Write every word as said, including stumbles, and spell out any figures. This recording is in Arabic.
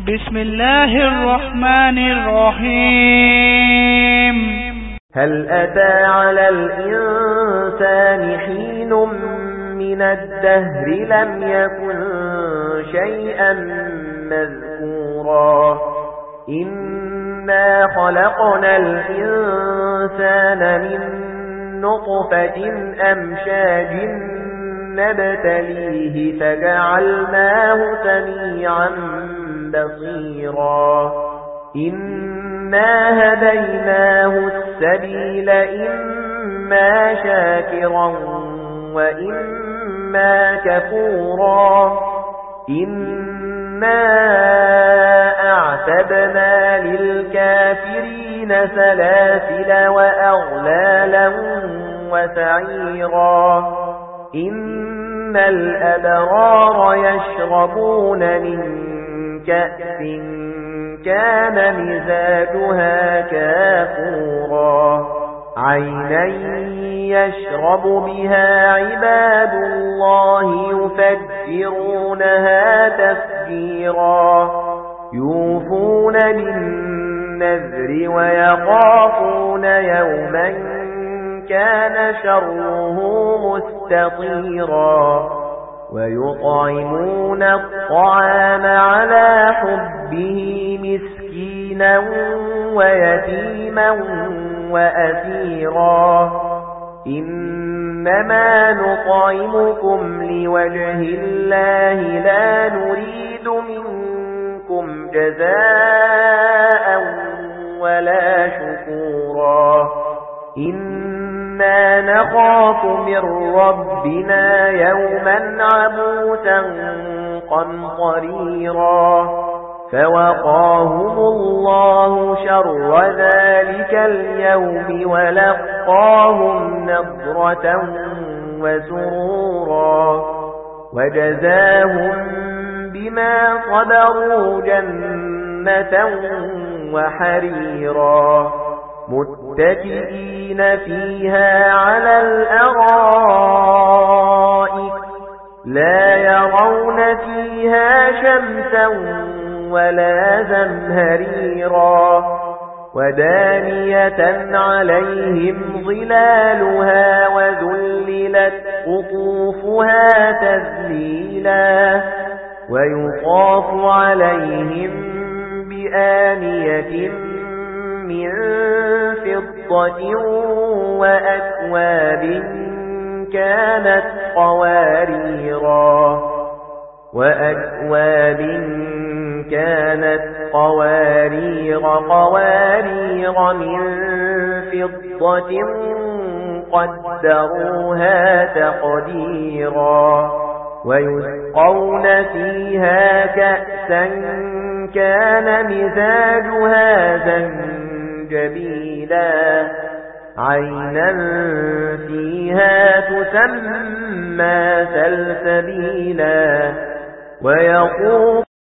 بسم الله الرحمن الرحيم. هل أتى على الإنسان حين من الدهر لم يكن شيئا مذكورا إنا خلقنا الإنسان من نطفة أمشاج نبتليه فجعلناه سميعا بصيرا إنا هديناه السبيل إما شاكرا وإما كفورا إنا أعتدنا للكافرين سلاسل وأغلالا وسعيرا إن الأبرار يشربون من كأس كان مزاجها كافورا عينا يشرب بها عباد الله يفجرونها تفجيرا يوفون بالنذر ويخافون يوما كان شره مستطيرا ويطعمون الطعام على حبه مسكينا ويتيما وأسيرا إنما نطعمكم لوجه الله لا نريد منكم جزاء ولا شكورا إنا نخاف من ربنا يوما عبوسا قمطريرا فوقاهم الله شر ذلك اليوم ولقاهم نضرة وسرورا وجزاهم بما صبروا جنة وحريرا متكئين فيها على الأرائك لا يرون فيها شمسا ولا زمهريرا ودانية عليهم ظلالها وذللت قطوفها تذليلا ويطاف عليهم بآنية من فضة وأكواب كانت قواريرا وأكواب كانت قوارير قوارير من فضة قدروها تقديرا ويسقون فيها كأسا كان مزاجها زنجبيلا عينا فيها تسمى سلسبيلا ويقول